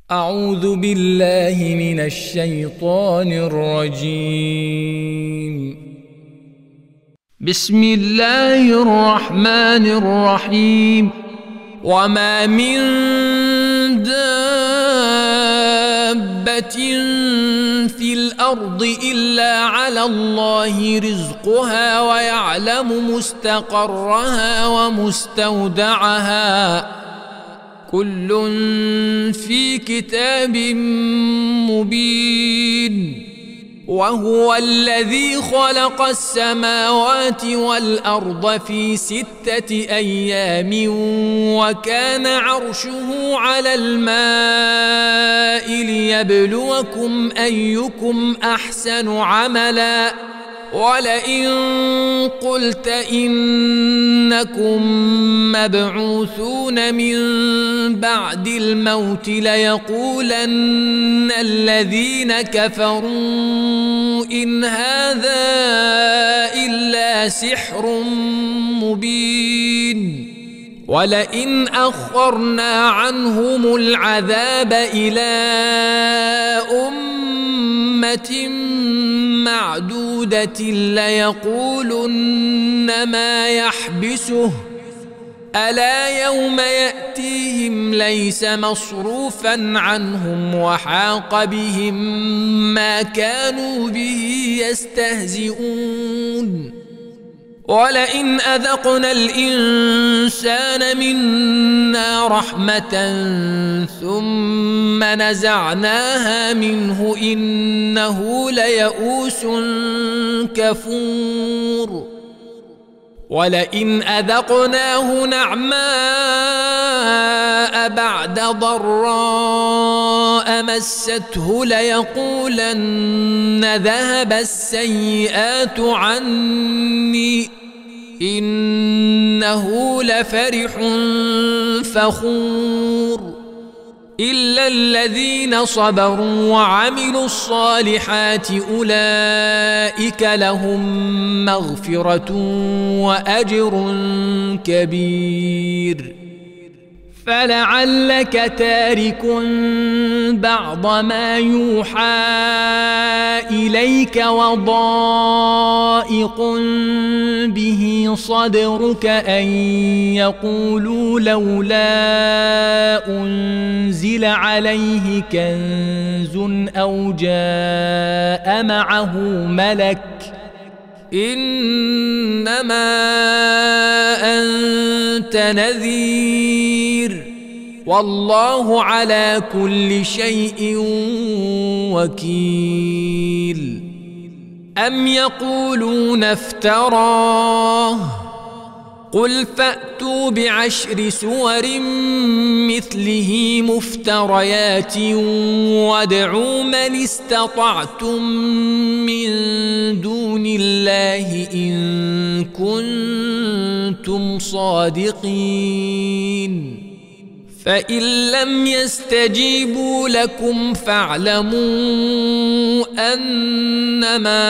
أعوذ بالله من الشيطان الرجيم. بسم الله الرحمن الرحيم. وما من دابة في الأرض إلا على الله رزقها ويعلم مستقرها ومستودعها كل في كتاب مبين. وهو الذي خلق السماوات والأرض في 6 أيام وكان عرشه على الماء ليبلوكم أيكم أحسن عملا. ولئن قلت إنكم مبعوثون من بعد الموت ليقولن الذين كفروا إن هذا إلا سحر مبين. ولئن أخرنا عنهم العذاب إلى أمة معدودة ليقولن ما يحبسه ألا يوم يأتيهم ليس مصروفا عنهم وحاق بهم ما كانوا به يستهزئون. ولئن أذقنا الإنسان منا رحمة ثم نزعناها منه إنه ليئوس كفور. ولئن أذقناه نعماء بعد ضراء مسته ليقولن ذهب السيئات عني إنه لفرح فخور. إلا الذين صبروا وعملوا الصالحات أولئك لهم مغفرة وأجر كبير. فلعلك تارك بعض ما يوحى إليك وضائق به صدرك أن يقولوا لولا أنزل عليه كنز أو جاء معه ملك إنما أنت نذير والله على كل شيء وكيل. أم يقولون افتراه قل فأتوا ب10 سور مثله مفتريات وادعوا من استطعتم من دون الله إن كنتم صادقين. فإن لم يستجيبوا لكم فاعلموا أنما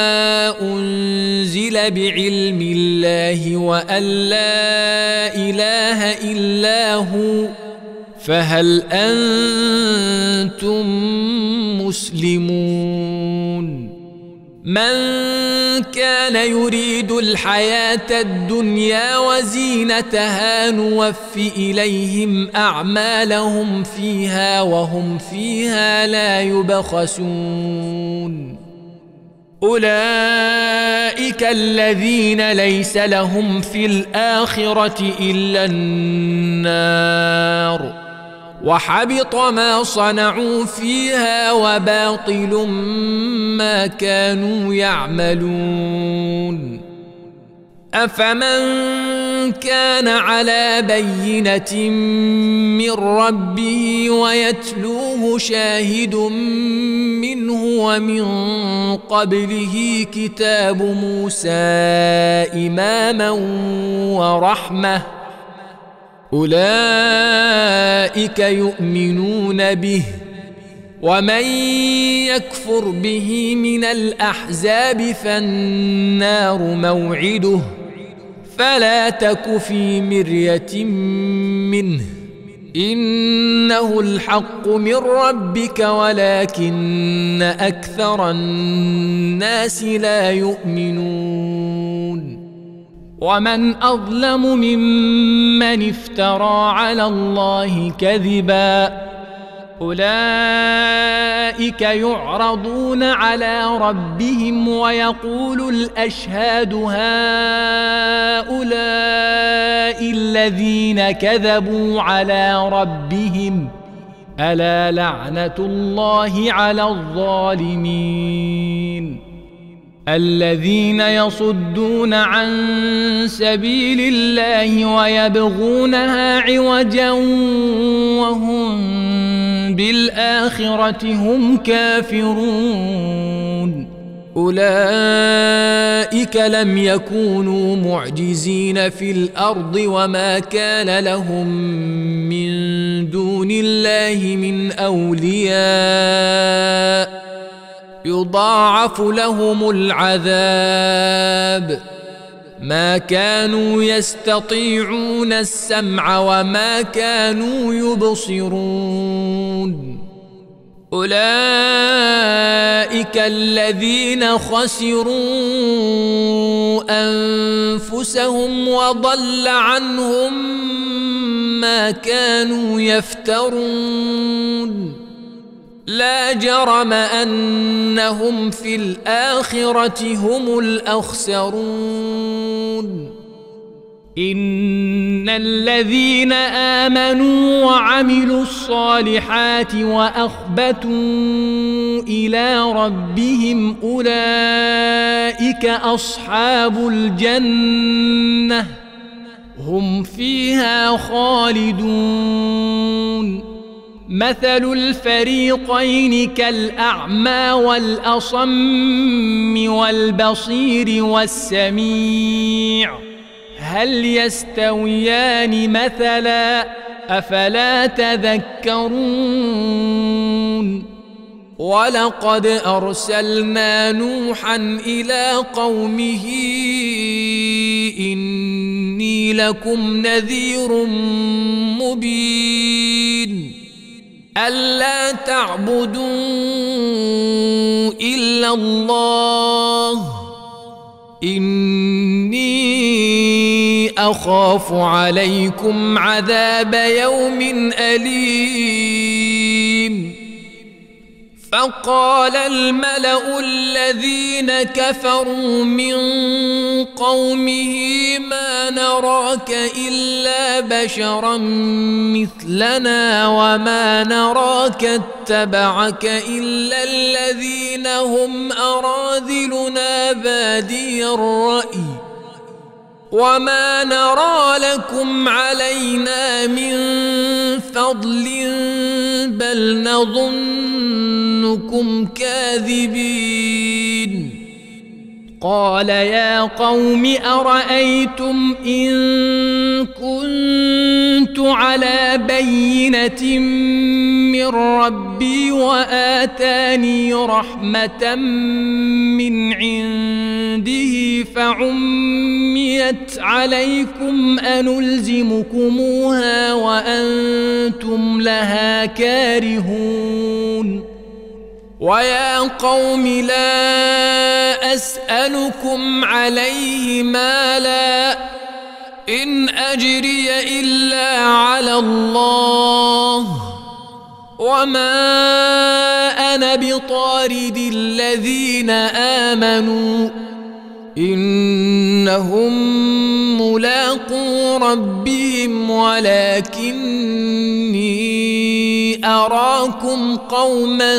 أنزل بعلم الله وأن لا إله إلا هو فهل أنتم مسلمون. من كان يريد الحياة الدنيا وزينتها نوف إليهم أعمالهم فيها وهم فيها لا يبخسون. أولئك الذين ليس لهم في الآخرة إلا النار وحبط ما صنعوا فيها وباطل ما كانوا يعملون. أفمن كان على بينة من ربه ويتلوه شاهد منه ومن قبله كتاب موسى إماما ورحمة أولئك يؤمنون به. ومن يكفر به من الأحزاب فالنار موعده فلا تك في مرية منه إنه الحق من ربك ولكن أكثر الناس لا يؤمنون ومن أظلم ممن افترى على الله كذبا أولئك يعرضون على ربهم ويقول الأشهاد هؤلاء الذين كذبوا على ربهم ألا لعنة الله على الظالمين الذين يصدون عن سبيل الله ويبغونها عوجا وهم بالآخرة هم كافرون أولئك لم يكونوا معجزين في الأرض وما كان لهم من دون الله من أولياء يضاعف لهم العذاب ما كانوا يستطيعون السمع وما كانوا يبصرون أولئك الذين خسروا أنفسهم وضل عنهم ما كانوا يفترون لا جرم أنهم في الآخرة هم الأخسرون إن الذين آمنوا وعملوا الصالحات وأخبتوا إلى ربهم أولئك أصحاب الجنة هم فيها خالدون مثل الفريقين كالأعمى والأصم والبصير والسميع هل يستويان مثلا أفلا تذكرون ولقد أرسلنا نوحا إلى قومه إني لكم نذير مبين ألا تعبدوا إلا الله إني أخاف عليكم عذاب يوم أليم فقال الملأ الذين كفروا من قومه ما نراك إلا بشرا مثلنا وما نراك اتبعك إلا الذين هم أراذلنا بادي الرأي وما نرى لكم علينا من فضل بل نظنكم كاذبين قال يا قوم أرأيتم إن كنت على بينة من ربي وآتاني رحمة من عنده فعميت عليكم أنلزمكموها وأنتم لها كارهون ويا قوم لا أسألكم عليه مالا إن أجري إلا على الله وما أنا بطارد الذين آمنوا إنهم ملاقو ربهم ولكني أراكم قوما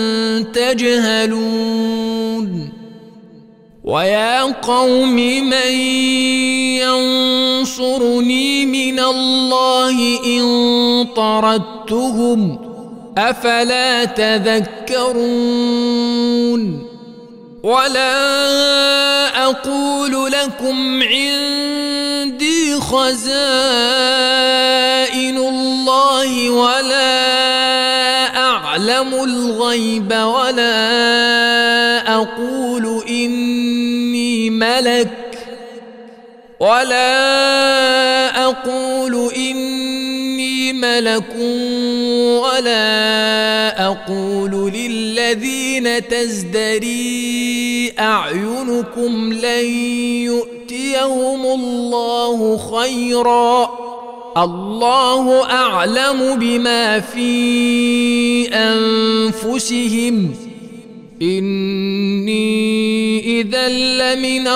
تجهلون ويا قوم من ينصرني من الله إن طردتهم أفلا تذكرون ولا أقول لكم عندي خزائن الله ولا أعلم الغيب ولا أقول إني ملك ملك ولا أقول للذين تزدري أعينكم لن يؤتيهم الله خيرا الله أعلم بما في أنفسهم إني إذا لمن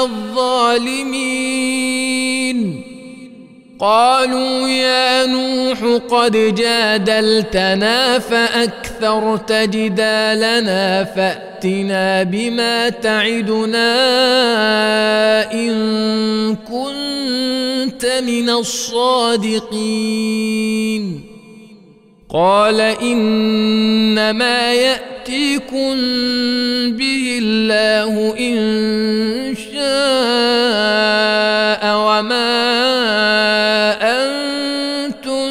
الظالمين قالوا يا نوح قد جادلتنا فأكثرت جدالنا فأتنا بما تعدنا إن كنت من الصادقين قال إنما يأتيكم به الله إن شاء وما أنتم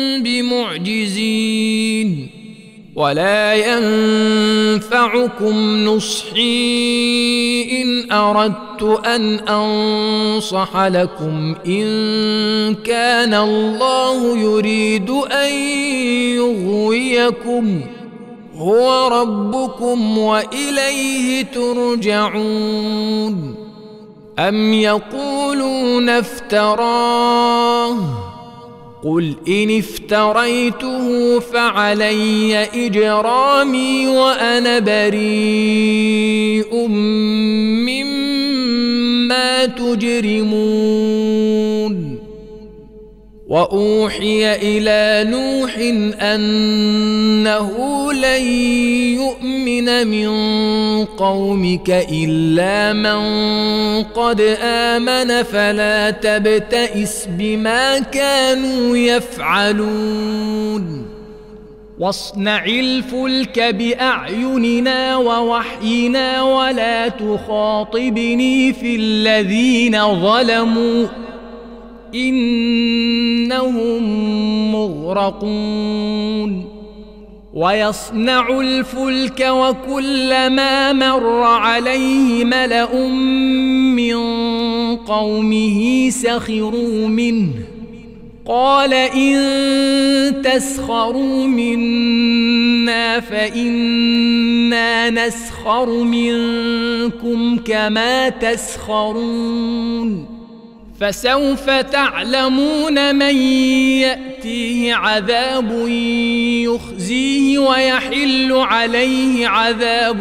بمعجزين ولا ينفعكم نصحي إن أردت أن أنصح لكم إن كان الله يريد أن يغويكم هو ربكم وإليه ترجعون أم يقولون افتراه قل إن افتريته فعلي إجرامي وأنا بريء مما تجرمون وأوحي إلى نوح أنه لن يؤمن من قومك إلا من قد آمن فلا تبتئس بما كانوا يفعلون واصنع الفلك بأعيننا ووحينا ولا تخاطبني في الذين ظلموا إنهم مغرقون ويصنع الفلك وكلما مر عليه ملأ من قومه سخروا منه قال إن تسخروا منا فإنا نسخر منكم كما تسخرون فسوف تعلمون من يأتيه عذاب يخزيه ويحل عليه عذاب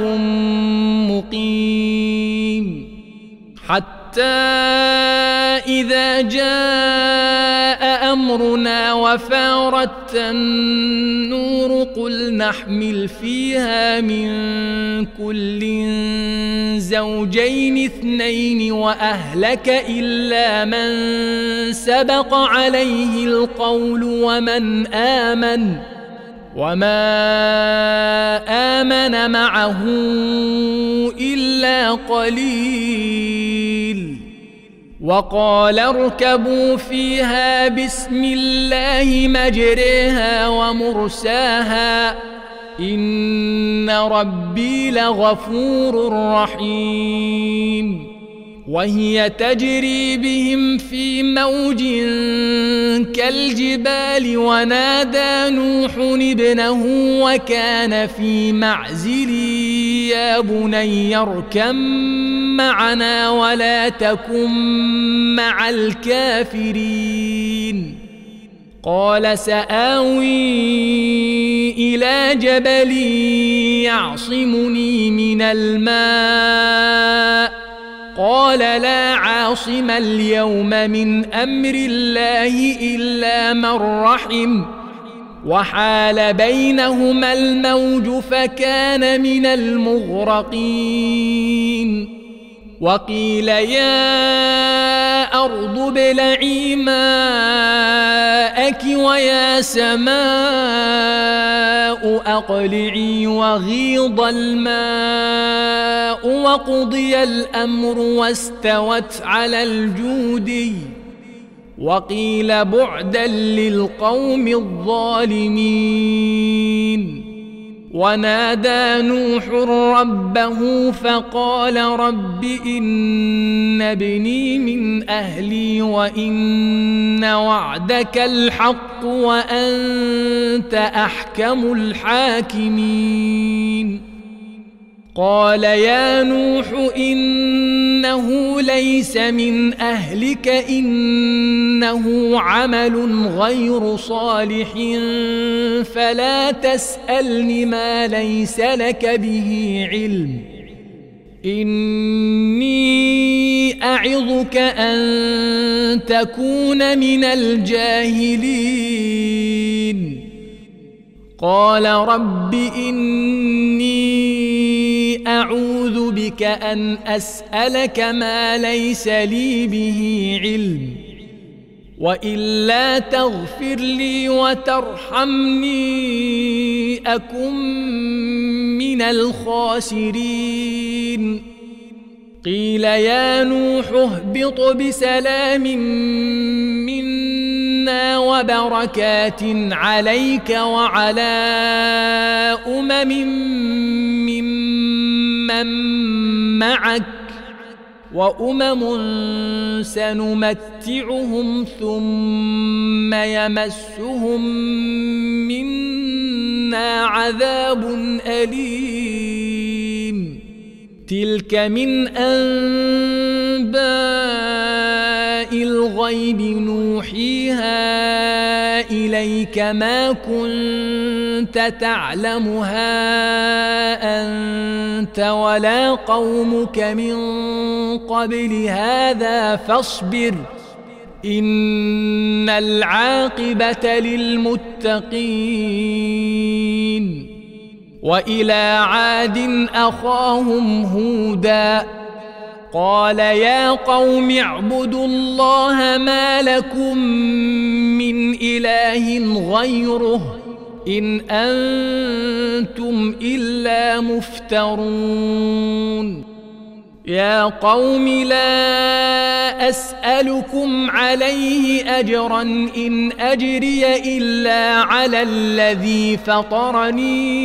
مقيم حتى إذا جاء أمرنا وفارت النور قل نحمل فيها من كل زوجين اثنين وأهلك إلا من سبق عليه القول وما آمن معه إلا قليل وقال اركبوا فيها بسم الله مجريها ومرساها إن ربي لغفور رحيم وهي تجري بهم في موج كالجبال ونادى نوح ابنه وكان في معزل يا بني اركب معنا ولا تكن مع الكافرين قال سآوي إلى جبل يعصمني من الماء قال لا عاصم اليوم من أمر الله إلا من رحم وحال بينهما الموج فكان من المغرقين وقيل يا أرض ابلعي ماءك ويا سماء أقلعي وغيض الماء وقضي الأمر واستوت على الجودي وقيل بعدا للقوم الظالمين ونادى نوح ربه فقال رب إن ابني من أهلي وإن وعدك الحق وأنت أحكم الحاكمين قال يا نوح إنه ليس من أهلك إنه عمل غير صالح فلا تسألني ما ليس لك به علم إني أعظك أن تكون من الجاهلين قال رب إني أعوذ بك أن أسألك ما ليس لي به علم وإلا تغفر لي وترحمني أكن من الخاسرين قيل يا نوح اهبط بسلام منا وبركات عليك وعلى ممن معك وأمم سنمتعهم ثم يمسهم منا عذاب أليم تلك من أنباء الغيب نوحيها إليك ما كنت تعلمها أنت ولا قومك من قبل هذا فاصبر إن العاقبة للمتقين وإلى عاد أخاهم هودا قال يا قوم اعبدوا الله ما لكم من إله غيره إن أنتم إلا مفترون يا قوم لا أسألكم عليه أجرا إن أجري إلا على الذي فطرني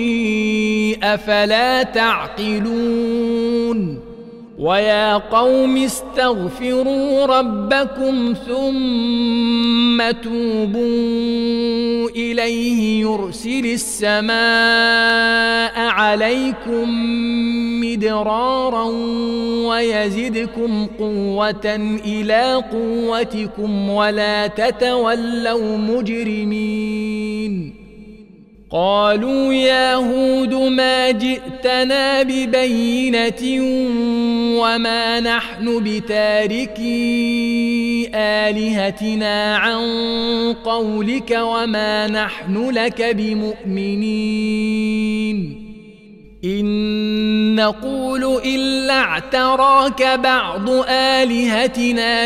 أفلا تعقلون ويا قوم استغفروا ربكم ثم توبوا إليه يرسل السماء عليكم مدرارا ويزدكم قوة إلى قوتكم ولا تتولوا مجرمين قالوا يا هود ما جئتنا ببينة وما نحن بتاركي آلهتنا عن قولك وما نحن لك بمؤمنين إن نقول إلا اعتراك بعض آلهتنا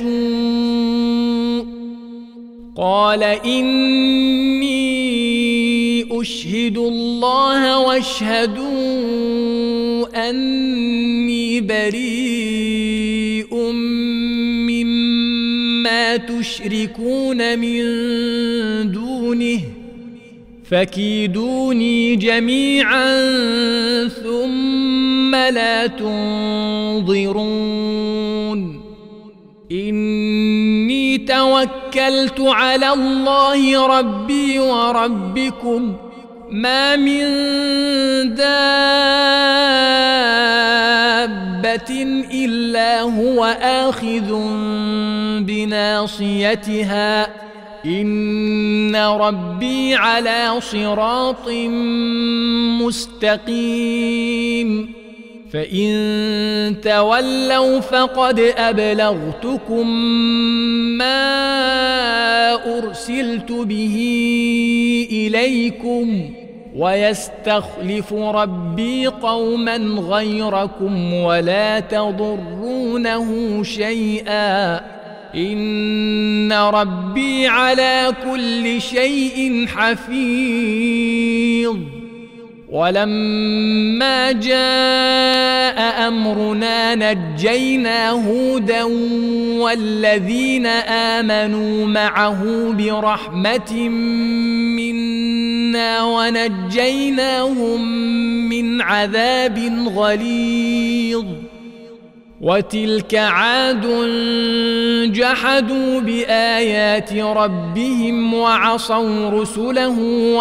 بسوء قال إني أشهد الله واشهدوا أني بريء مما تشركون من دونه فكيدوني جميعا ثم لا تنظرون إني توكلت على الله ربي وربكم ما من دابة إلا هو آخذ بناصيتها إن ربي على صراط مستقيم فإن تولوا فقد أبلغتكم ما أرسلت به إليكم ويستخلف ربي قوما غيركم ولا تضرونه شيئا إن ربي على كل شيء حفيظ ولما جاء أمرنا نجينا هودا والذين آمنوا معه برحمة منا ونجيناهم من عذاب غليظ. وتلك عاد جحدوا بآيات ربهم وعصوا رسله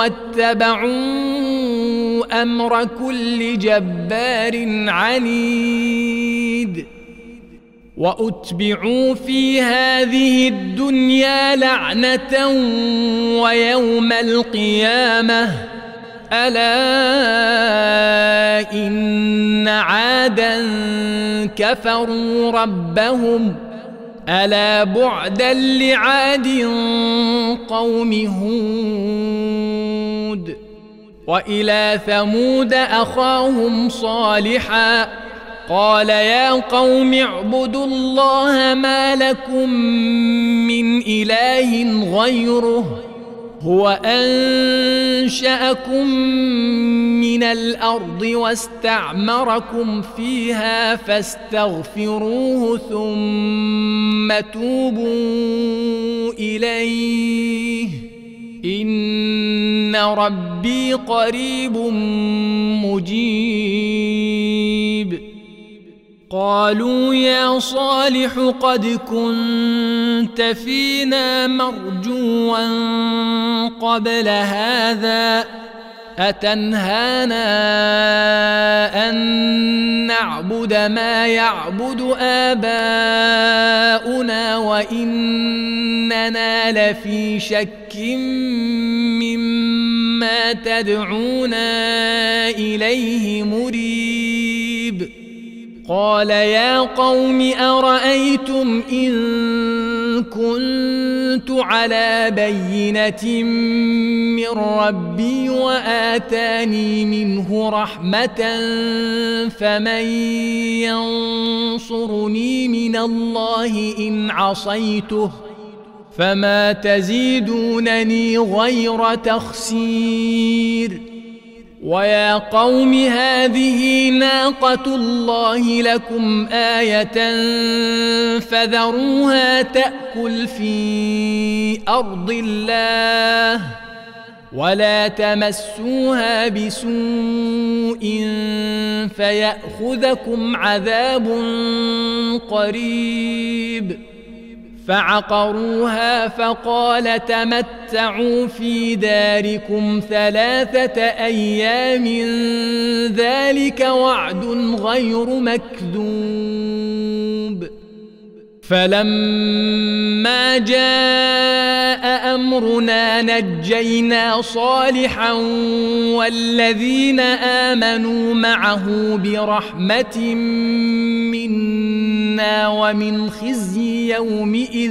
واتبعوا أمر كل جبار عنيد. وأتبعوا في هذه الدنيا لعنة ويوم القيامة ألا إن عادا كفروا ربهم ألا بعدا لعاد قوم هود. وإلى ثمود أخاهم صالحا قال يا قوم اعبدوا الله ما لكم من إله غيره هو أنشأكم من الأرض واستعمركم فيها فاستغفروه ثم توبوا إليه إن ربي قريب مجيب. قالوا يا صالح قد كنت فينا مرجوا قبل هذا أتنهانا أن نعبد ما يعبد آباؤنا وإننا لفي شك مما تدعونا إليه مريب. قال يا قوم أرأيتم إن كنت على بينة من ربي وآتاني منه رحمة فمن ينصرني من الله إن عصيته فما تزيدونني غير تخسير. ويا قوم هذه ناقة الله لكم آية فذروها تأكل في أرض الله ولا تمسوها بسوء فيأخذكم عذاب قريب. فعقروها فقال تمتعوا في داركم 3 أيام ذلك وعد غير مكذوب. فلما جاء أمرنا نجينا صالحا والذين آمنوا معه برحمة منا ومن خزي يومئذ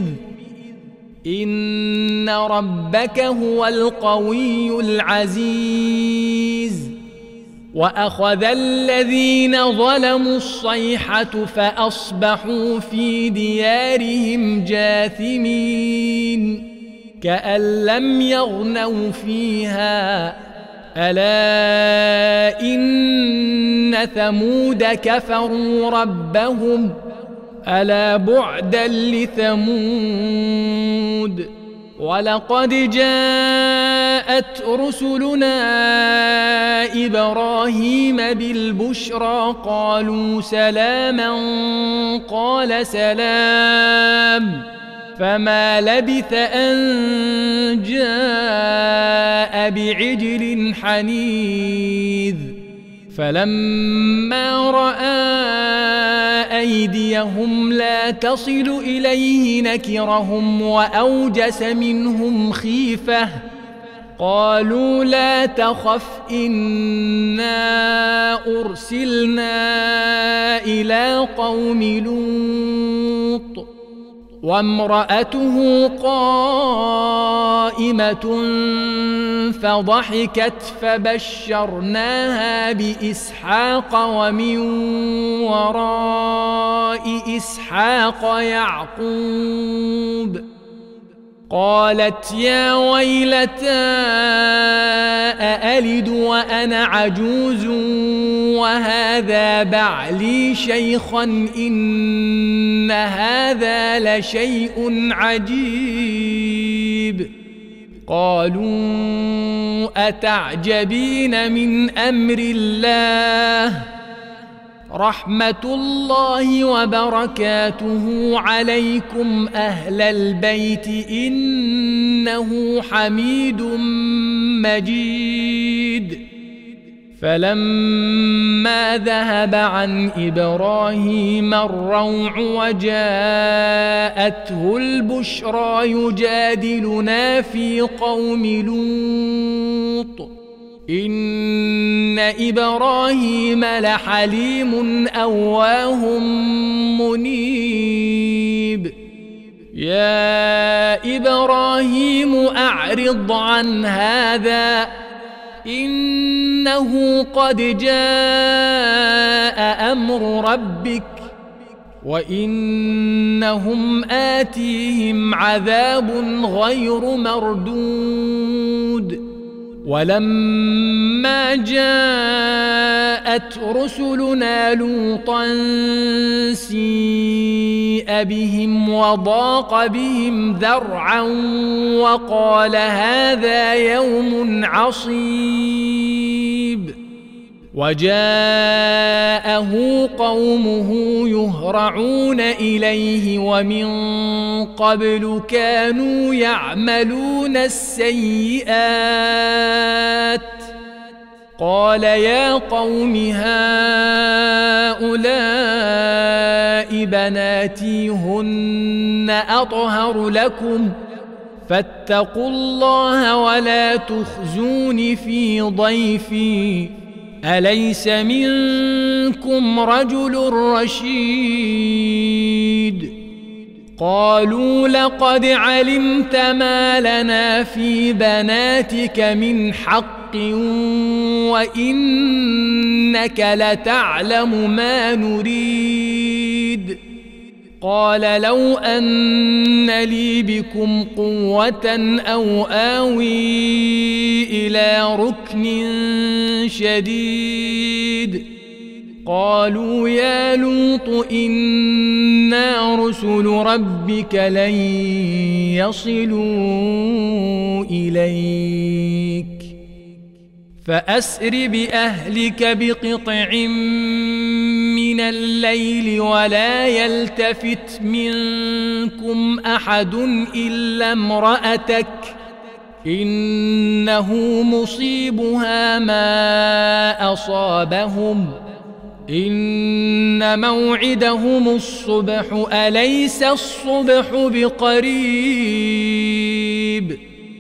إن ربك هو القوي العزيز. وأخذ الذين ظلموا الصيحة فأصبحوا في ديارهم جاثمين كأن لم يغنوا فيها ألا إن ثمود كفروا ربهم ألا بعدا لثمود. ولقد جاءت رسلنا إبراهيم بالبشرى قالوا سلاما قال سلام فما لبث أن جاء بعجل حنيذ. فلما رأى أيديهم لا تصل إليه نكرهم وأوجس منهم خيفة قالوا لا تخف إنا أرسلنا إلى قوم لوط وامرأته قائمة فضحكت فبشرناها بإسحاق ومن وراء إسحاق يعقوب. قالت يا ويلتى أألد وأنا عجوز وهذا بعلي شيخا إن هذا لشيء عجيب. قالوا أتعجبين من أمر الله رحمة الله وبركاته عليكم أهل البيت إنه حميد مجيد. فلما ذهب عن إبراهيم الروع وجاءته البشرى يجادلنا في قوم لوط إن إبراهيم لحليم أواه منيب. يا إبراهيم أعرض عن هذا إنه قد جاء أمر ربك وإنهم آتيهم عذاب غير مردود. ولما جاءت رسلنا لوطا سيء بهم وضاق بهم ذرعا وقال هذا يوم عصيب. وجاءه قومه يهرعون إليه ومن قبل كانوا يعملون السيئات. قال يا قوم هؤلاء بناتي هن أطهر لكم فاتقوا الله ولا تخزون في ضيفي أليس منكم رجل رشيد. قالوا لقد علمت ما لنا في بناتك من حق وإنك لتعلم ما نريد. قال لو أن لي بكم قوة أو آوي إلى ركن شديد. قالوا يا لوط إنا رسل ربك لن يصلوا إليك فأسر بأهلك بقطع من الليل ولا يلتفت منكم أحد إلا امرأتك إنه مصيبها ما أصابهم إن موعدهم الصبح أليس الصبح بقريب.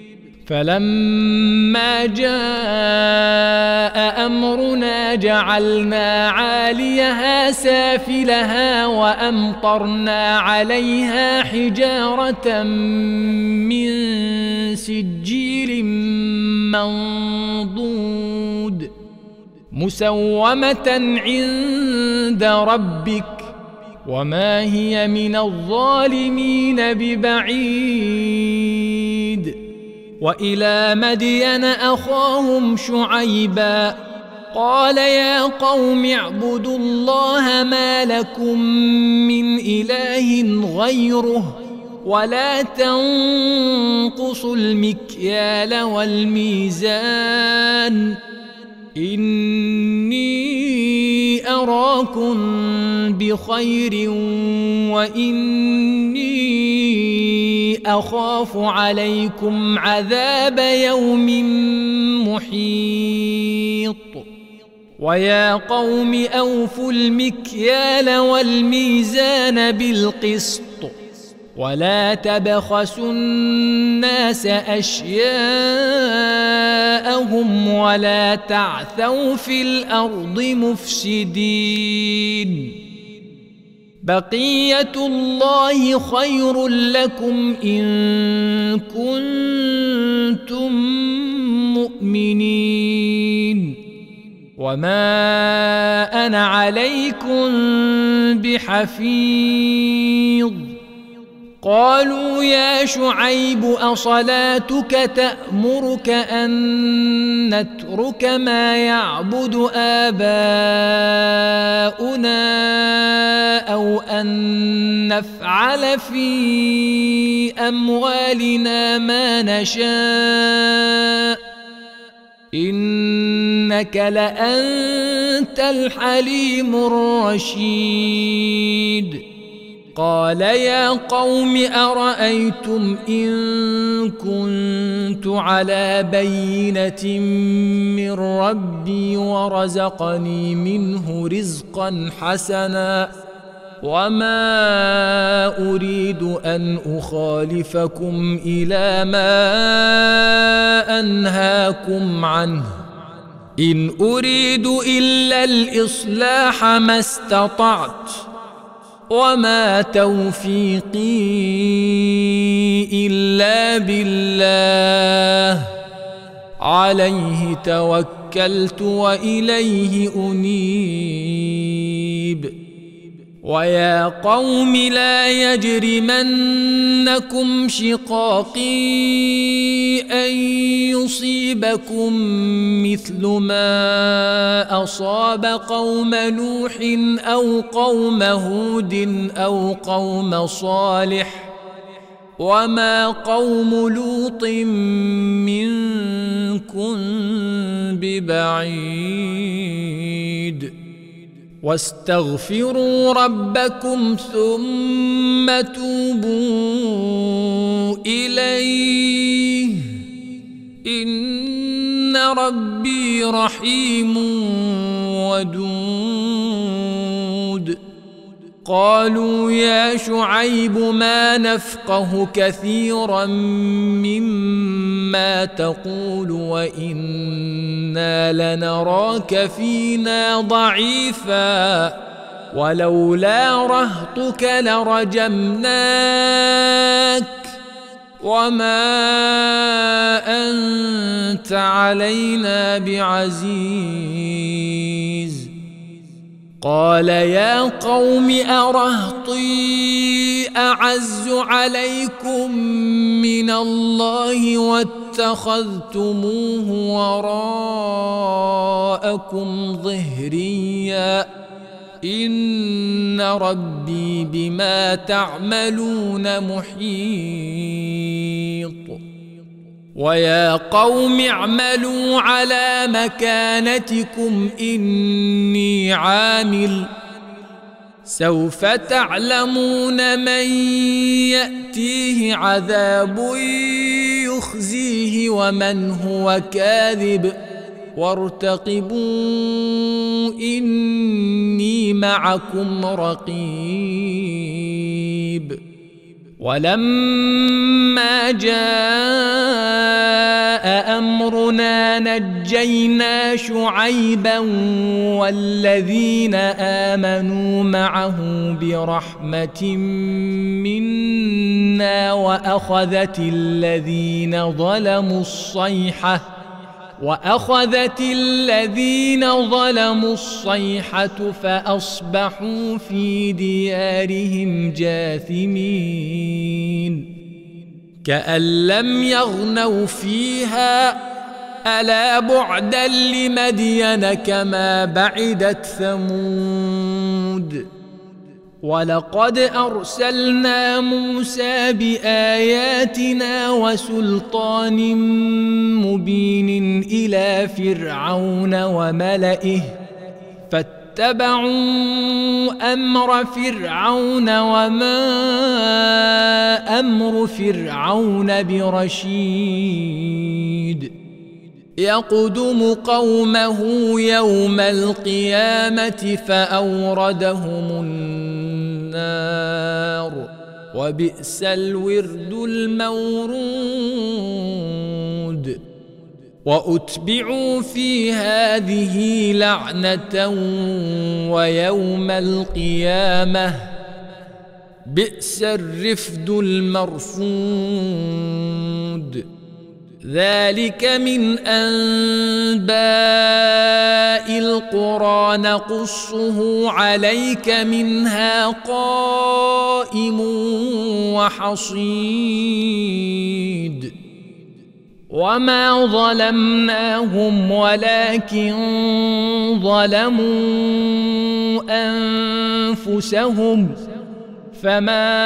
فلما جاء أمرنا جعلنا عاليها سافلها وأمطرنا عليها حجارة من سجيل منضود مسومة عند ربك وما هي من الظالمين ببعيد. وإلى مدين أخاهم شعيبا قال يا قوم اعبدوا الله ما لكم من إله غيره ولا تنقصوا المكيال والميزان إني أراكم بخير وإني أخاف عليكم عذاب يوم محيط. ويا قوم أوفوا المكيال والميزان بالقسط ولا تبخسوا الناس أشياءهم ولا تعثوا في الأرض مفسدين. بقية الله خير لكم إن كنتم مؤمنين وما أنا عليكم بحفيظ. قالوا يا شعيب أصلاتك تأمرك أن نترك ما يعبد آباؤنا أو أن نفعل في أموالنا ما نشاء إنك لأنت الحليم الرشيد قال يا قوم أرأيتم إن كنت على بينة من ربي ورزقني منه رزقا حسنا وما أريد أن أخالفكم إلى ما أنهاكم عنه إن أريد إلا الإصلاح ما استطعت وما توفيقي إلا بالله عليه توكلت وإليه أنيب ويا قوم لا يجرمنكم شقاقي أن يصيبكم مثل ما أصاب قوم نوح أو قوم هود أو قوم صالح وما قوم لوط منكم ببعيد واستغفروا ربكم ثم توبوا إليه إن ربي رحيم ودود قالوا يا شعيب ما نفقه كثيرا مما تقول وإنا لنراك فينا ضعيفا ولولا رهطك لرجمناك وما أنت علينا بعزيز قال يا قوم أرهطي أعز عليكم من الله واتخذتموه وراءكم ظهريا إن ربي بما تعملون محيط ويا قوم اعملوا على مكانتكم إني عامل سوف تعلمون من يأتيه عذاب يخزيه ومن هو كاذب وارتقبوا إني معكم رقيب ولما جاء أمرنا نجينا شعيبا والذين آمنوا معه برحمة منا وأخذت الذين ظلموا الصيحة فأصبحوا في ديارهم جاثمين كأن لم يغنوا فيها ألا بعدا لمدين كما بعدت ثمود ولقد أرسلنا موسى بآياتنا وسلطان مبين إلى فرعون وملئه فاتبعوا أمر فرعون وما أمر فرعون برشيد يقدم قومه يوم القيامة فأوردهم النار وبئس الورد المورود وأتبعوا في هذه لعنة ويوم القيامة بئس الرفد المرفود ذلك من أنباء القرى نقصه عليك منها قائم وحصيد وما ظلمناهم ولكن ظلموا أنفسهم فما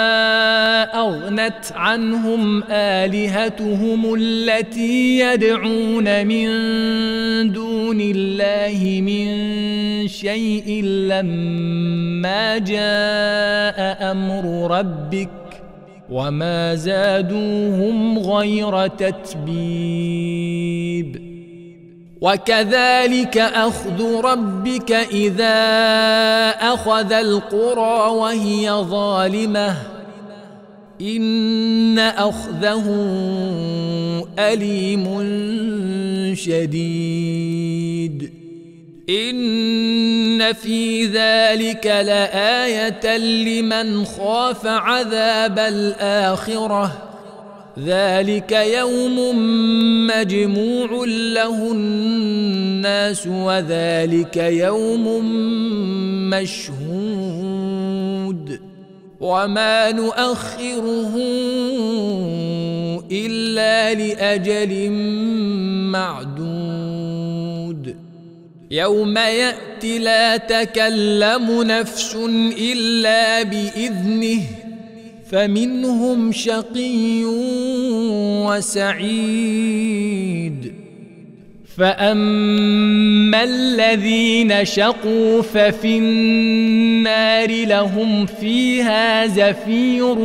أغنت عنهم آلهتهم التي يدعون من دون الله من شيء لما جاء أمر ربك وما زادوهم غير تتبيب. وكذلك أخذ ربك إذا أخذ القرى وهي ظالمة إن أخذه أليم شديد. إن في ذلك لآية لمن خاف عذاب الآخرة ذلك يوم مجموع له الناس وذلك يوم مشهود وما نؤخره إلا لأجل معدود. يوم يأتي لا تكلم نفس إلا بإذنه فمنهم شقي وسعيد. فأما الذين شقوا ففي النار لهم فيها زفير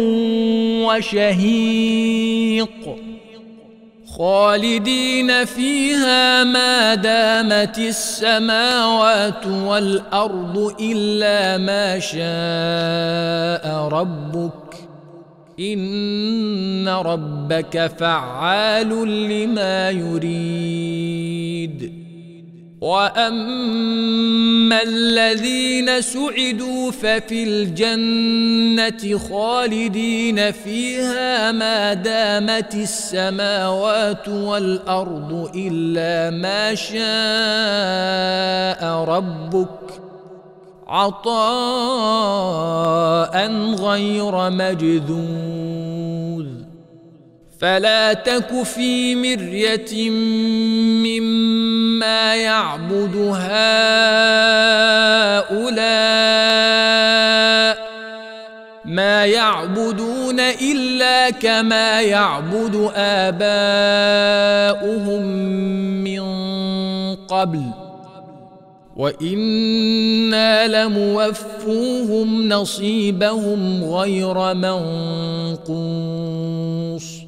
وشهيق خالدين فيها ما دامت السماوات والأرض إلا ما شاء ربك إن ربك فعال لما يريد. وأما الذين سعدوا ففي الجنة خالدين فيها ما دامت السماوات والأرض إلا ما شاء ربك عطاء غير مجذوذ. فلا تك في مرية مما يعبد هؤلاء ما يعبدون إلا كما يعبد آباؤهم من قبل وإنا لموفوهم نصيبهم غير منقوص.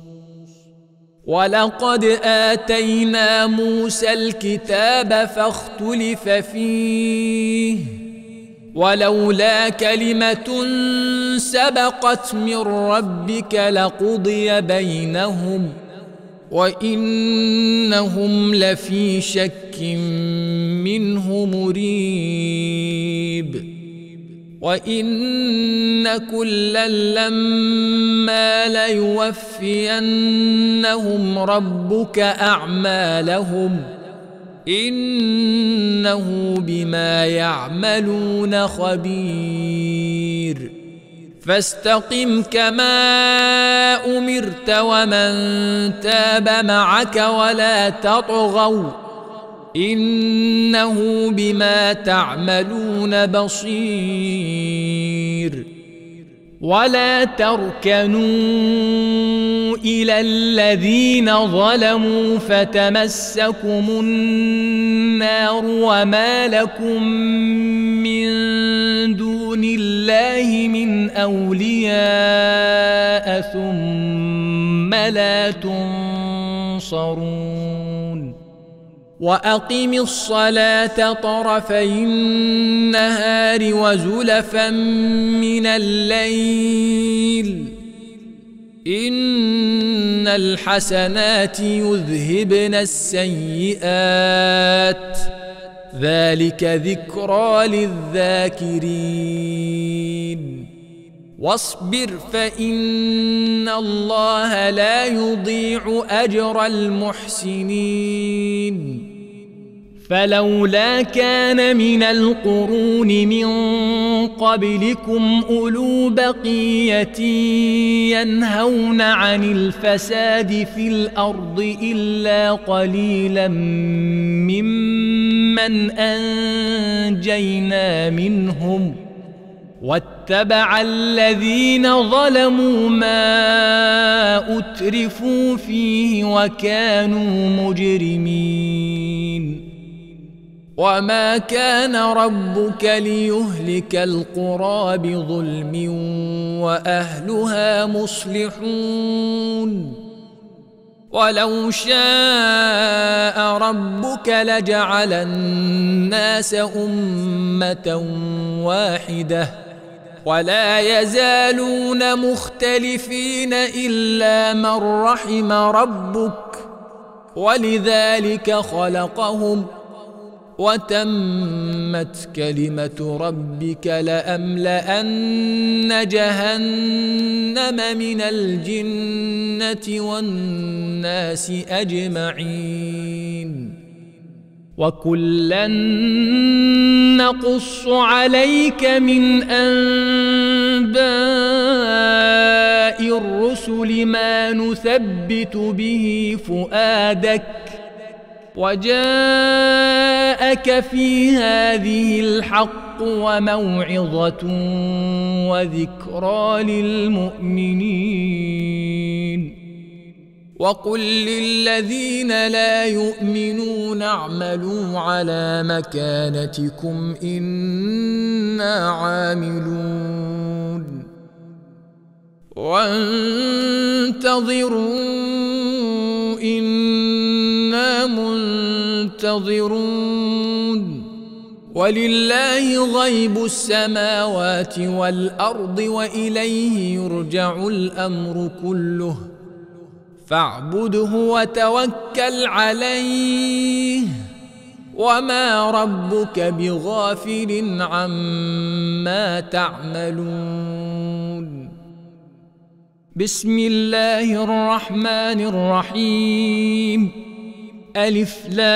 ولقد آتينا موسى الكتاب فاختلف فيه ولولا كلمة سبقت من ربك لقضي بينهم وإنهم لفي شك منه مريب. وإن كلا لما ليوفينهم ربك أعمالهم إنه بما يعملون خبير. فاستقم كما أمرت ومن تاب معك ولا تطغوا إنه بما تعملون بصير. ولا تركنوا إلى الذين ظلموا فتمسكم النار وما لكم من دون الله من أولياء ثم لا تنصرون. وأقم الصلاة طرفي النهار وزلفا من الليل إن الحسنات يذهبن السيئات ذلك ذكرى للذاكرين. واصبر فإن الله لا يضيع أجر المحسنين. فلولا كان من القرون من قبلكم أولو بقية ينهون عن الفساد في الأرض إلا قليلا ممن أنجينا منهم واتبع الذين ظلموا ما أترفوا فيه وكانوا مجرمين وما كان ربك ليهلك القرى بظلم وأهلها مصلحون ولو شاء ربك لجعل الناس أمة واحدة ولا يزالون مختلفين إلا من رحم ربك ولذلك خلقهم وتمت كلمة ربك لأملأن جهنم من الجنة والناس أجمعين وكلا نقص عليك من أنباء الرسل ما نثبت به فؤادك وجاءك في هذه الحق وموعظة وذكرى للمؤمنين وقل للذين لا يؤمنون اعملوا على مكانتكم إنا عاملون وانتظروا إنا منتظرون ولله غيب السماوات والأرض وإليه يرجع الأمر كله فاعبده وتوكل عليه وما ربك بغافل عما تعملون بسم الله الرحمن الرحيم ألف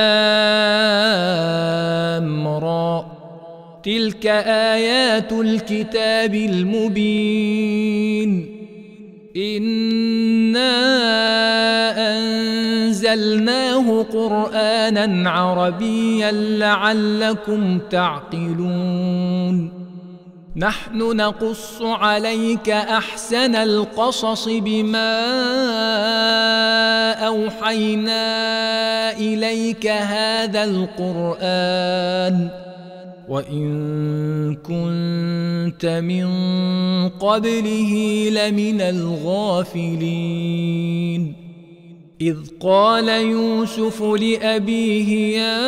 لام را تلك آيات الكتاب المبين إنا أنزلناه قرآنا عربيا لعلكم تعقلون نحن نقص عليك أحسن القصص بما أوحينا إليك هذا القرآن وإن كنت من قبله لمن الغافلين إذ قال يوسف لأبيه يا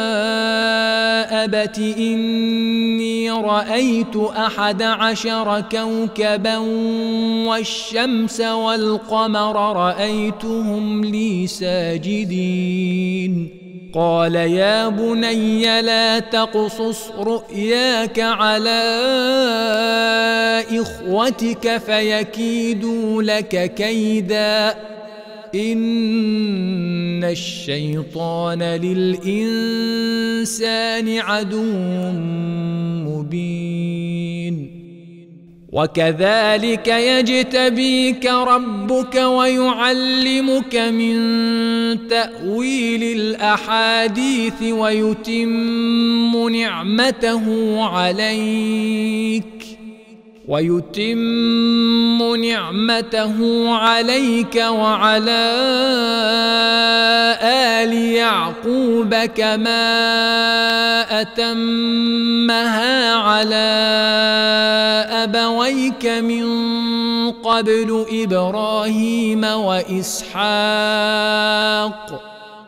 أبت إني رأيت 11 كوكبا والشمس والقمر رأيتهم لي ساجدين قال يا بني لا تقصص رؤياك على إخوتك فيكيدوا لك كيدا إن الشيطان للإنسان عدو مبين وكذلك يجتبيك ربك ويعلمك من تأويل الأحاديث ويتم نعمته عليك وعلى آل يعقوب كما أتمها على أبويك من قبل إبراهيم وإسحاق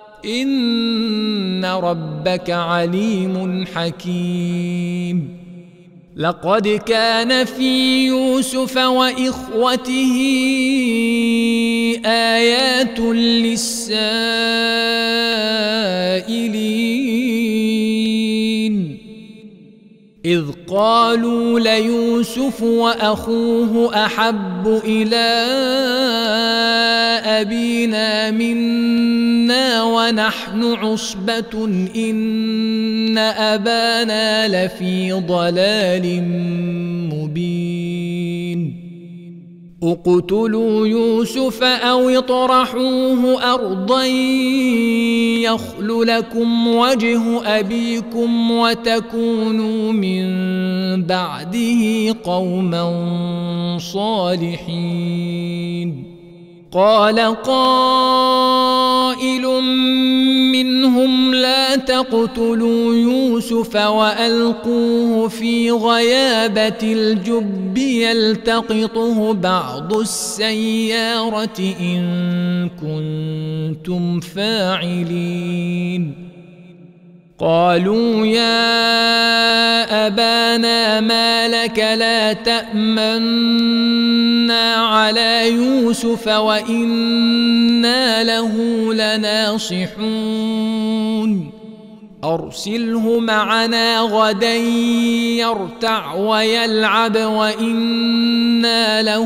إن ربك عليم حكيم لقد كان في يوسف وإخوته آيات للسائلين إذ قالوا ليوسف وأخوه أحب إلى أبينا منا ونحن عصبة إن أبانا لفي ضلال مبين اقتلوا يوسف أو اطرحوه أرضا يخل لكم وجه أبيكم وتكونوا من بعده قوما صالحين. قال قائل منهم لا تقتلوا يوسف وألقوه في غيابة الجب يلتقطه بعض السيارة إن كنتم فاعلين. قالوا يا أبانا ما لك لا تأمنا على يوسف وإنا له لناصحون أرسله معنا غدا يرتع ويلعب وإنا له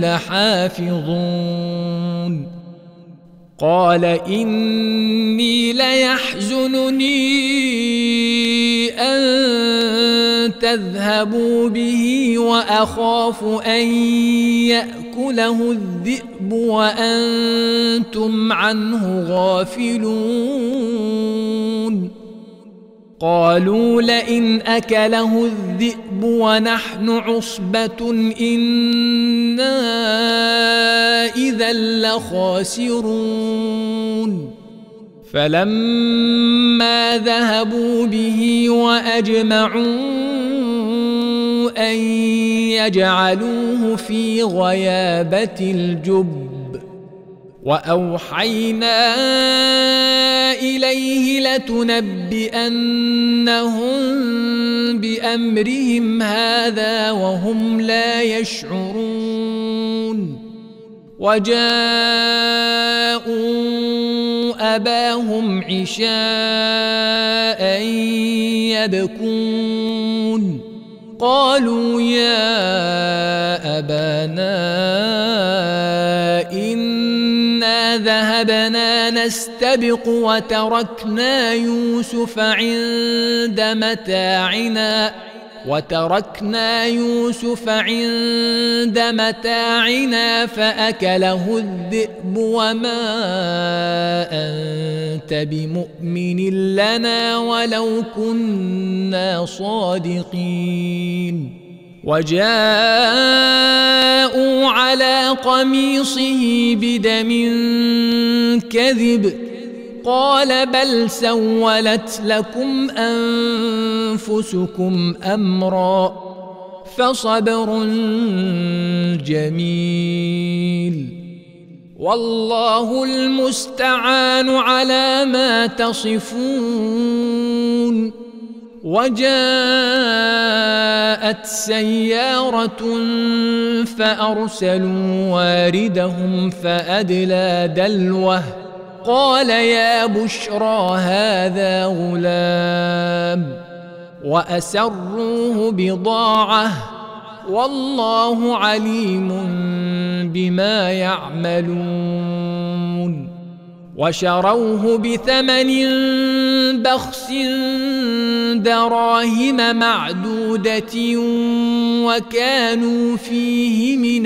لحافظون. قال إني ليحزنني أن تذهبوا به وأخاف أن يأكله الذئب وأنتم عنه غافلون. قالوا لئن أكله الذئب ونحن عصبة إنا إذا لخاسرون. فلما ذهبوا به وأجمعوا أن يجعلوه في غيابة الجب وأوحينا إليه لتنبئنهم بأمرهم هذا وهم لا يشعرون. وجاءوا أباهم عشاء يبكون. قالوا يا أبانا إنا ذهبنا نستبق وتركنا يوسف عند متاعنا فأكله الذئب وما أنت بمؤمن لنا ولو كنا صادقين. وجاءوا على قميصه بدم كذب قال بل سولت لكم أنفسكم أمرا فصبر جميل والله المستعان على ما تصفون. وجاءت سيارة فأرسلوا واردهم فأدلى دلوه قال يا بشرى هذا غلام وأسروه بضاعة والله عليم بما يعملون. وشروه بثمن بخس دراهم معدودة وكانوا فيه من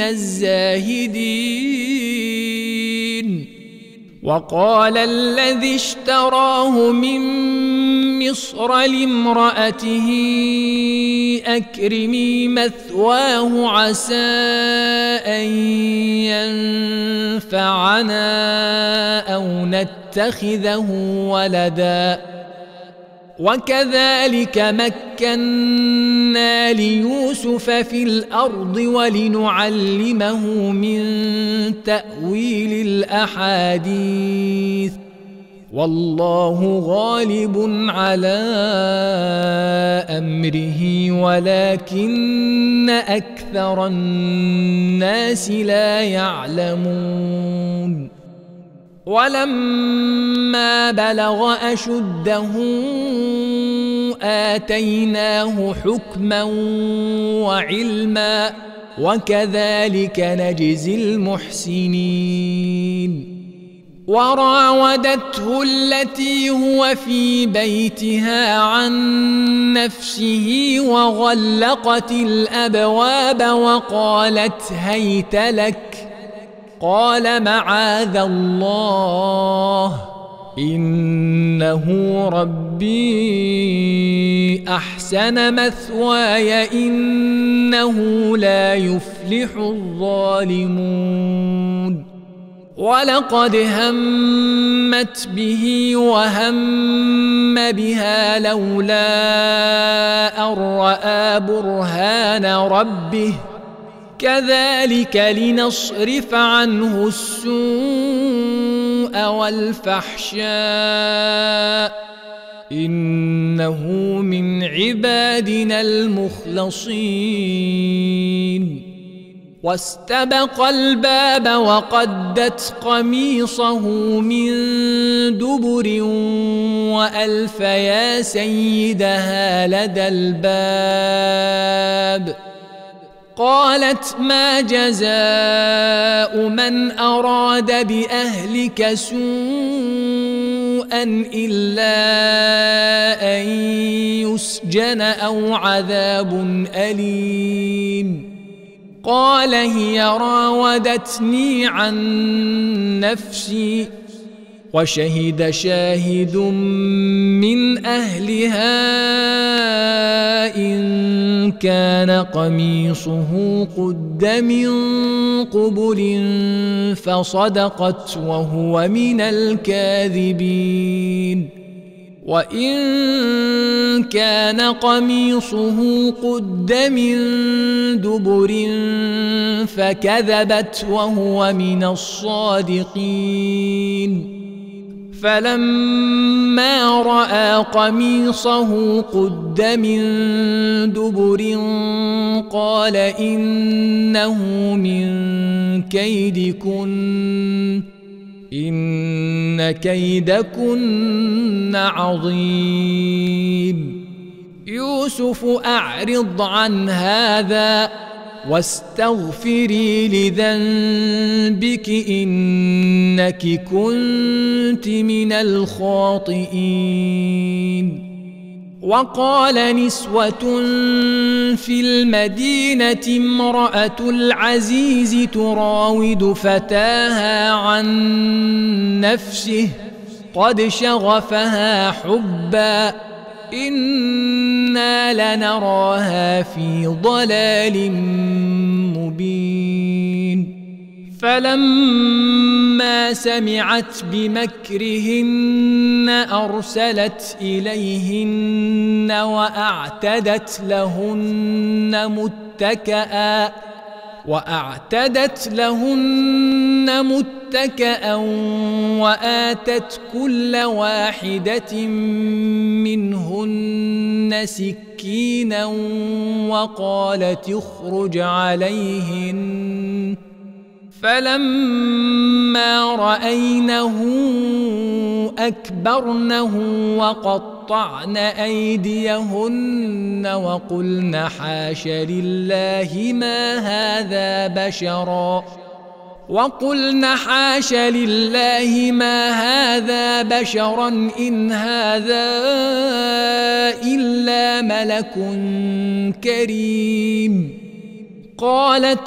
الزاهدين. وقال الذي اشتراه من مصر لامرأته أكرمي مثواه عسى أن ينفعنا أو نتخذه ولدا. وكذلك مكنا ليوسف في الأرض ولنعلمه من تأويل الأحاديث والله غالب على أمره ولكن أكثر الناس لا يعلمون. ولما بلغ أشده آتيناه حكما وعلما وكذلك نجزي المحسنين. وراودته التي هو في بيتها عن نفسه وغلقت الأبواب وقالت هيت لك، قال معاذ الله إنه ربي أحسن مثواي إنه لا يفلح الظالمون. ولقد همت به وهم بها لولا أن رأى برهان ربه كذلك لنصرف عنه السوء والفحشاء إنه من عبادنا المخلصين. واستبق الباب وقدت قميصه من دبر وألف يا سيدها لدى الباب. قالت ما جزاء من أراد بأهلك سوءا إلا أن يسجن أو عذاب أليم. قال هي راودتني عن نفسي وشهد شاهد من أهلها إن كان قميصه قد من قبل فصدقت وهو من الكاذبين. وإن كان قميصه قد من دبر فكذبت وهو من الصادقين. فلما رأى قميصه قد من دبر قال إنه من كيدكن إن كيدكن عظيم. يوسف أعرض عن هذا واستغفري لذنبك إنك كنت من الخاطئين. وقال نسوة في المدينة امرأة العزيز تراود فتاها عن نفسه قد شغفها حبا إنا لنراها في ضلال مبين. فلما سمعت بمكرهن أرسلت إليهن وأعتدت لهن متكأ وآتت كل واحدة منهن سكينا وقالت اخرج عليهن. فلما رأينه أكبرنه وقطعن أيديهن وقلن حاش لله ما هذا بشرا إن هذا إلا ملك كريم. قالت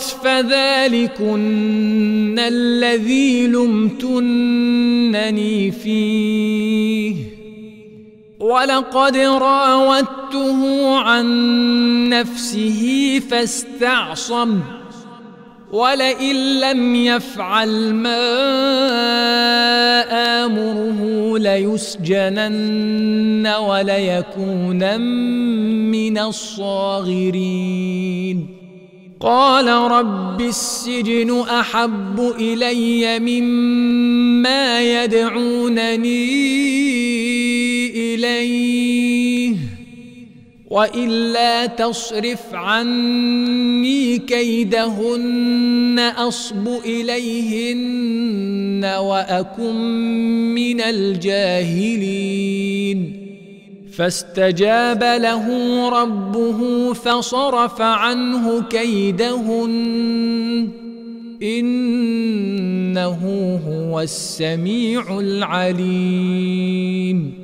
فذلكن الذي لمتنني فيه ولقد راودته عن نفسه فاستعصم ولئن لم يفعل ما آمره ليسجنن وليكونن من الصاغرين. قال رب السجن أحب إلي مما يدعونني إليه وإلا تصرف عني كيدهن أصب إليهن وأكن من الجاهلين. فاستجاب له ربه فصرف عنه كيدهن إنه هو السميع العليم.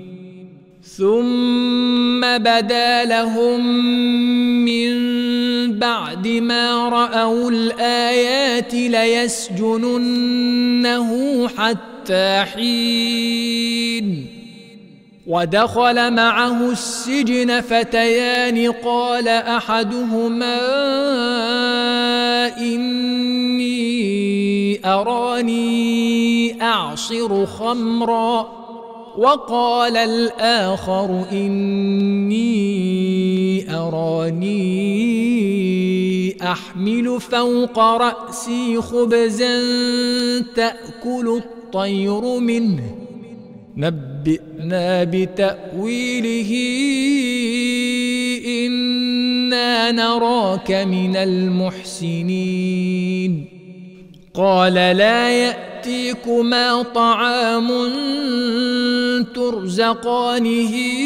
ثم بدا لهم من بعد ما رأوا الآيات ليسجننه حتى حين. ودخل معه السجن فتيان قال أحدهما إني أراني أعصر خمرا وقال الآخر إني أراني أحمل فوق رأسي خبزا تأكل الطير منه نبئنا بتأويله إنا نراك من المحسنين. قال لا يأتيكما طعام ترزقانه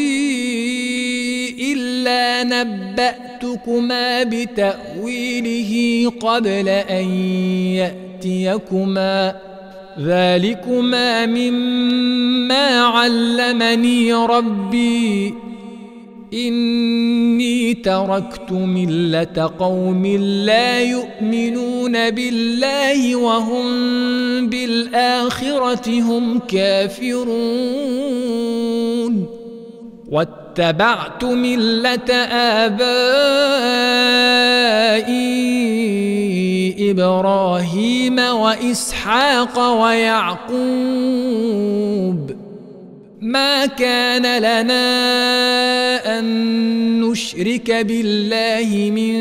إلا نبأتكما بتأويله قبل أن يأتيكما ذلكما مما علمني ربي إني تركت ملة قوم لا يؤمنون بالله وهم بالآخرة هم كافرون واتبعت ملة آبائي إبراهيم وإسحاق ويعقوب ما كان لنا أن نشرك بالله من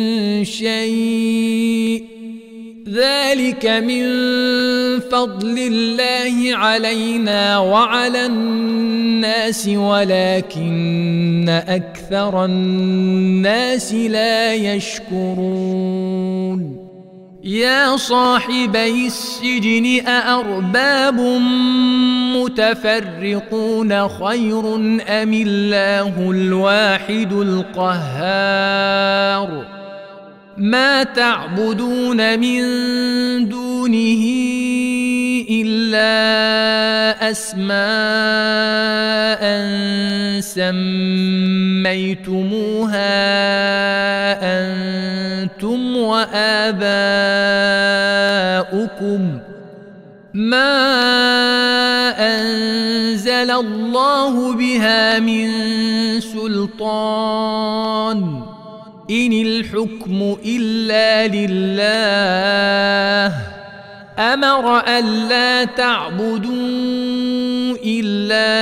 شيء ذلك من فضل الله علينا وعلى الناس ولكن أكثر الناس لا يشكرون. يا صاحبي السجن أأرباب متفرقون خير أم الله الواحد القهار ما تعبدون من دونه إلا أسماء سميتموها أنتم وآباؤكم ما أنزل الله بها من سلطان إن الحكم إلا لله أمر ألا تعبدوا إلا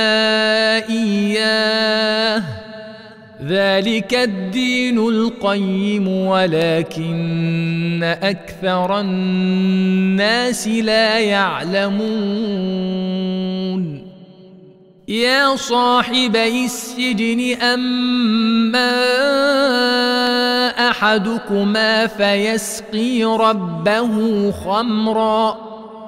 إياه ذلك الدين القيم ولكن أكثر الناس لا يعلمون. يا صاحبي السجن أما أحدكما فيسقي ربه خمرا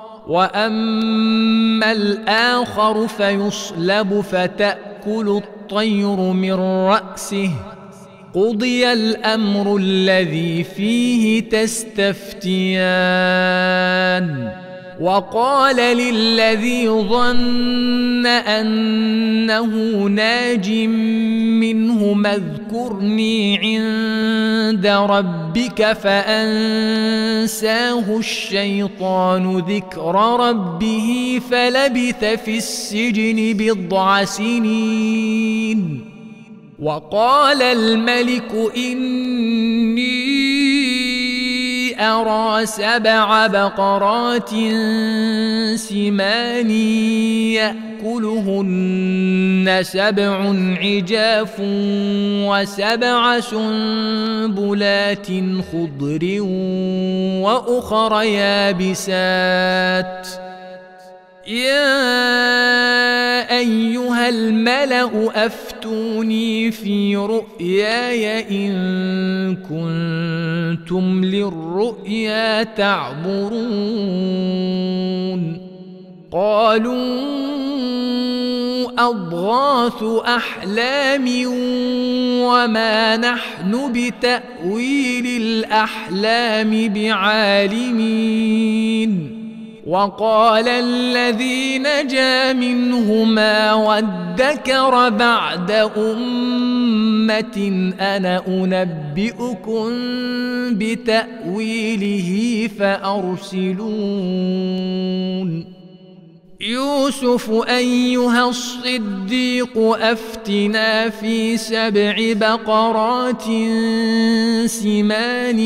وأما الآخر فيصلب فتأكل الطير من رأسه قضي الأمر الذي فيه تستفتيان. وقال للذي ظن أنه ناج منهما اذكرني عند ربك فأنساه الشيطان ذكر ربه فلبث في السجن بضع سنين. وقال الملك إني أرى 7 بقرات سمان يأكلهن 7 عجاف و7 سنبلات خضر وأخر يابسات. يا أيها الملأ أفتوني في رؤياي إن كنتم للرؤيا تعبرون. قالوا أضغاث أحلام وما نحن بتأويل الأحلام بعالمين. وقال الذي نجا منهما وادكر بعد أمة أنا أنبئكم بتأويله فأرسلون. يوسف أيها الصديق أفتنا في 7 بقرات سمان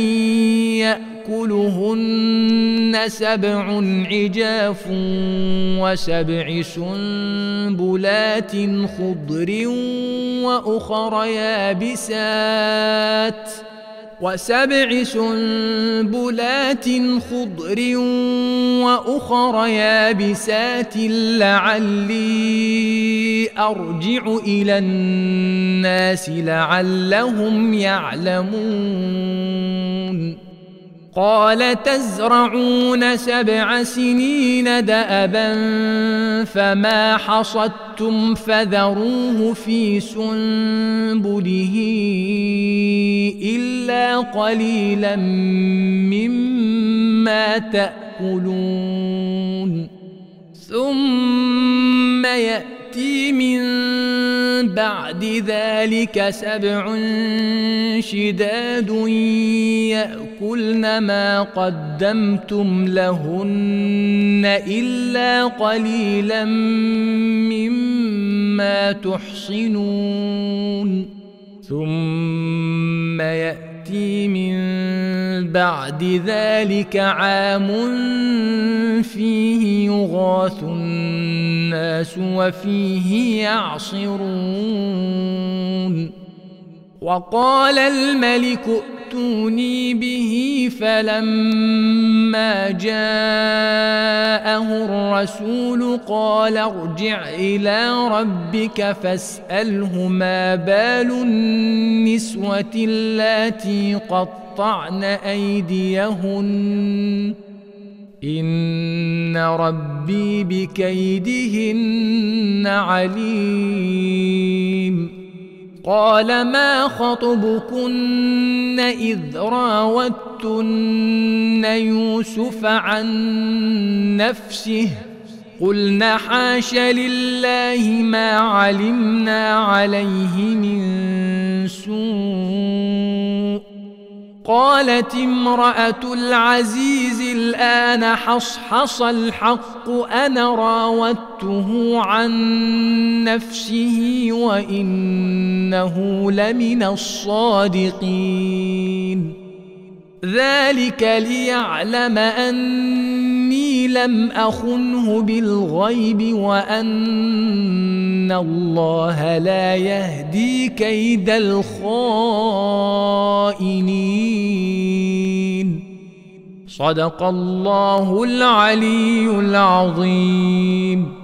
يأكلهن 7 عجاف و7 سنبلات خضر وأخر يابسات لعلي أرجع إلى الناس لعلهم يعلمون. قال تزرعون 7 سنين دأبا فما حصدتم فذروه في سنبله إلا قليلا مما تأكلون. ثم يأتي من بعد ذلك 7 شداد يأكلن ما قدمتم لهن إلا قليلا مما تحصنون. ثم يأتي من بعد ذلك عام فيه يغاث الناس وفيه يعصرون. وقال الملك ائتوني به فلما جاءه الرسول قال ارجع إلى ربك فاسأله ما بال النسوة اللاتي قطعن أيديهن إن ربي بكيدهن عليم. قال ما خطبكن إذ راوتن يوسف عن نفسه قلنا حاش لله ما علمنا عليه من سوء. قالت امرأة العزيز الآن حصحص الحق أنا راودته عن نفسه وإنه لمن الصادقين. ذلك ليعلم أني لم أخنه بالغيب وأن الله لا يهدي كيد الخائنين. صدق الله العلي العظيم.